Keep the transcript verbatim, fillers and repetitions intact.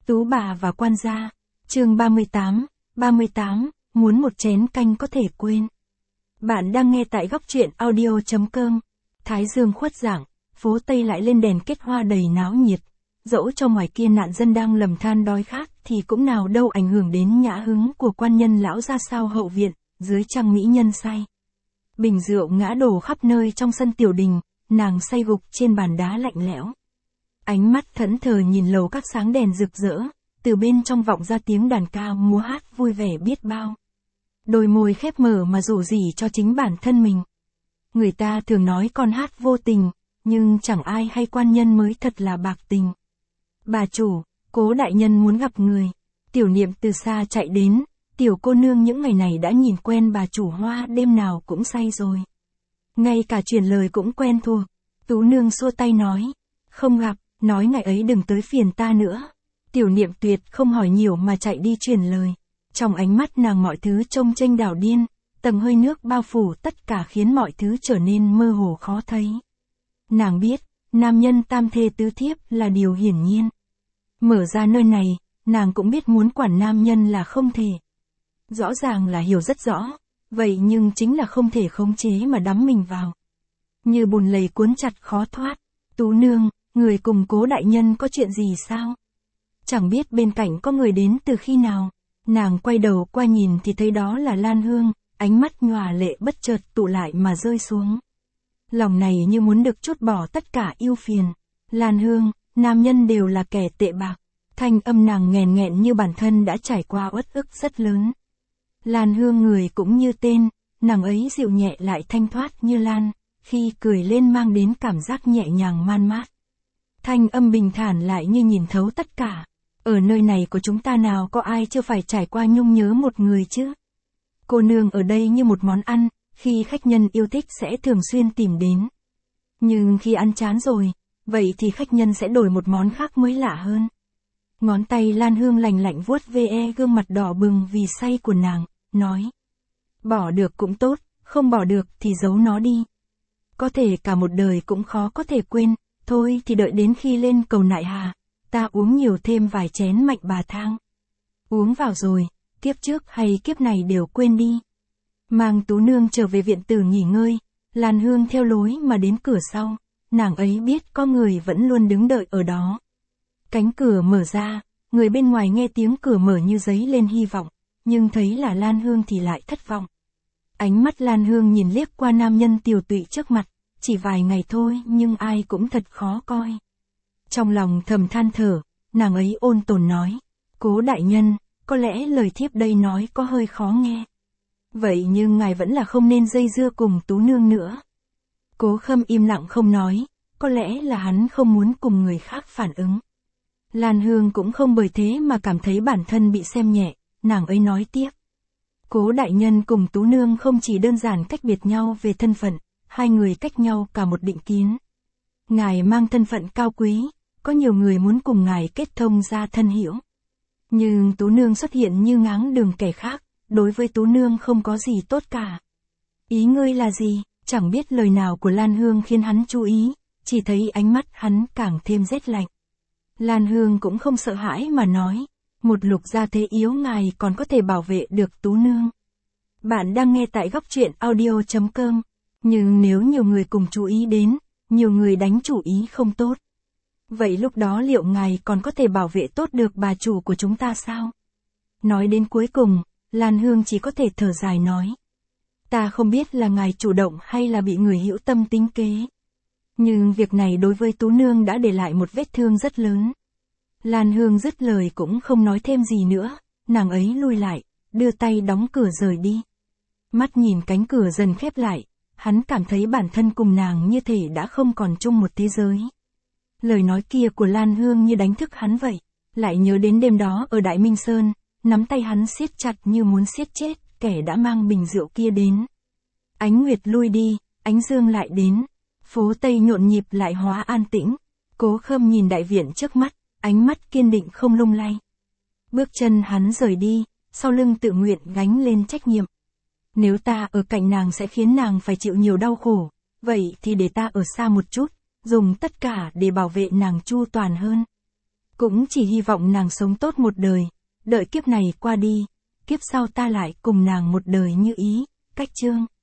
Tú bà và quan gia. Chương ba mươi tám, ba mươi tám, muốn một chén canh có thể quên. Bạn đang nghe tại góc truyện audio chấm com. Thái dương khuất dạng, phố Tây lại lên đèn kết hoa đầy náo nhiệt. Dẫu cho ngoài kia nạn dân đang lầm than đói khát thì cũng nào đâu ảnh hưởng đến nhã hứng của quan nhân lão ra sao hậu viện, dưới trăng mỹ nhân say. Bình rượu ngã đổ khắp nơi trong sân tiểu đình, nàng say gục trên bàn đá lạnh lẽo. Ánh mắt thẫn thờ nhìn lầu các sáng đèn rực rỡ, từ bên trong vọng ra tiếng đàn ca múa hát vui vẻ biết bao. Đôi môi khép mở mà rủ rỉ cho chính bản thân mình. Người ta thường nói con hát vô tình, nhưng chẳng ai hay quan nhân mới thật là bạc tình. Bà chủ, Cố đại nhân muốn gặp người. Tiểu Niệm từ xa chạy đến, tiểu cô nương những ngày này đã nhìn quen bà chủ Hoa đêm nào cũng say rồi. Ngay cả truyền lời cũng quen thuộc. Tú nương xua tay nói, không gặp, nói ngày ấy đừng tới phiền ta nữa. Tiểu Niệm tuyệt không hỏi nhiều mà chạy đi truyền lời. Trong ánh mắt nàng mọi thứ trông chênh đảo điên, tầng hơi nước bao phủ tất cả khiến mọi thứ trở nên mơ hồ khó thấy. Nàng biết, nam nhân tam thê tứ thiếp là điều hiển nhiên. Mở ra nơi này, nàng cũng biết muốn quản nam nhân là không thể. Rõ ràng là hiểu rất rõ, vậy nhưng chính là không thể khống chế mà đắm mình vào. Như bùn lầy cuốn chặt khó thoát. Tú nương, người cùng Cố đại nhân có chuyện gì sao? Chẳng biết bên cạnh có người đến từ khi nào. Nàng quay đầu qua nhìn thì thấy đó là Lan Hương, ánh mắt nhòa lệ bất chợt tụ lại mà rơi xuống. Lòng này như muốn được trút bỏ tất cả ưu phiền. Lan Hương, nam nhân đều là kẻ tệ bạc. Thanh âm nàng nghèn nghẹn như bản thân đã trải qua uất ức rất lớn. Lan Hương người cũng như tên, nàng ấy dịu nhẹ lại thanh thoát như lan, khi cười lên mang đến cảm giác nhẹ nhàng man mát. Thanh âm bình thản lại như nhìn thấu tất cả. Ở nơi này của chúng ta nào có ai chưa phải trải qua nhung nhớ một người chứ? Cô nương ở đây như một món ăn, khi khách nhân yêu thích sẽ thường xuyên tìm đến. Nhưng khi ăn chán rồi, vậy thì khách nhân sẽ đổi một món khác mới lạ hơn. Ngón tay Lan Hương lành lạnh vuốt ve gương mặt đỏ bừng vì say của nàng, nói. Bỏ được cũng tốt, không bỏ được thì giấu nó đi. Có thể cả một đời cũng khó có thể quên, thôi thì đợi đến khi lên cầu Nại Hà, ta uống nhiều thêm vài chén mạnh bà thang. Uống vào rồi, kiếp trước hay kiếp này đều quên đi. Mang Tú nương trở về viện tử nghỉ ngơi, Lan Hương theo lối mà đến cửa sau, nàng ấy biết có người vẫn luôn đứng đợi ở đó. Cánh cửa mở ra, người bên ngoài nghe tiếng cửa mở như giấy lên hy vọng, nhưng thấy là Lan Hương thì lại thất vọng. Ánh mắt Lan Hương nhìn liếc qua nam nhân tiều tụy trước mặt, chỉ vài ngày thôi nhưng ai cũng thật khó coi. Trong lòng thầm than thở, nàng ấy ôn tồn nói, Cố đại nhân, có lẽ lời thiếp đây nói có hơi khó nghe. Vậy nhưng ngài vẫn là không nên dây dưa cùng Tú nương nữa. Cố Khâm im lặng không nói, có lẽ là hắn không muốn cùng người khác phản ứng. Lan Hương cũng không bởi thế mà cảm thấy bản thân bị xem nhẹ, nàng ấy nói tiếp. Cố đại nhân cùng Tú nương không chỉ đơn giản cách biệt nhau về thân phận, hai người cách nhau cả một định kiến. Ngài mang thân phận cao quý, có nhiều người muốn cùng ngài kết thông ra thân hữu. Nhưng Tú nương xuất hiện như ngáng đường kẻ khác, đối với Tú nương không có gì tốt cả. Ý ngươi là gì? Chẳng biết lời nào của Lan Hương khiến hắn chú ý, chỉ thấy ánh mắt hắn càng thêm rét lạnh. Lan Hương cũng không sợ hãi mà nói, một lục gia thế yếu ngài còn có thể bảo vệ được Tú nương. Bạn đang nghe tại góc truyện audio chấm com, nhưng nếu nhiều người cùng chú ý đến, nhiều người đánh chủ ý không tốt. Vậy lúc đó liệu ngài còn có thể bảo vệ tốt được bà chủ của chúng ta sao? Nói đến cuối cùng, Lan Hương chỉ có thể thở dài nói. Ta không biết là ngài chủ động hay là bị người hữu tâm tính kế. Nhưng việc này đối với Tú nương đã để lại một vết thương rất lớn. Lan Hương dứt lời cũng không nói thêm gì nữa, nàng ấy lui lại, đưa tay đóng cửa rời đi. Mắt nhìn cánh cửa dần khép lại, hắn cảm thấy bản thân cùng nàng như thể đã không còn chung một thế giới. Lời nói kia của Lan Hương như đánh thức hắn vậy, lại nhớ đến đêm đó ở Đại Minh Sơn, nắm tay hắn siết chặt như muốn siết chết kẻ đã mang bình rượu kia đến. Ánh nguyệt lui đi, ánh dương lại đến, phố Tây nhộn nhịp lại hóa an tĩnh. Cố Khâm nhìn đại viện trước mắt, ánh mắt kiên định không lung lay. Bước chân hắn rời đi, sau lưng tự nguyện gánh lên trách nhiệm. Nếu ta ở cạnh nàng sẽ khiến nàng phải chịu nhiều đau khổ, vậy thì để ta ở xa một chút, dùng tất cả để bảo vệ nàng chu toàn hơn. Cũng chỉ hy vọng nàng sống tốt một đời, đợi kiếp này qua đi, kiếp sau ta lại cùng nàng một đời như ý, cách chương.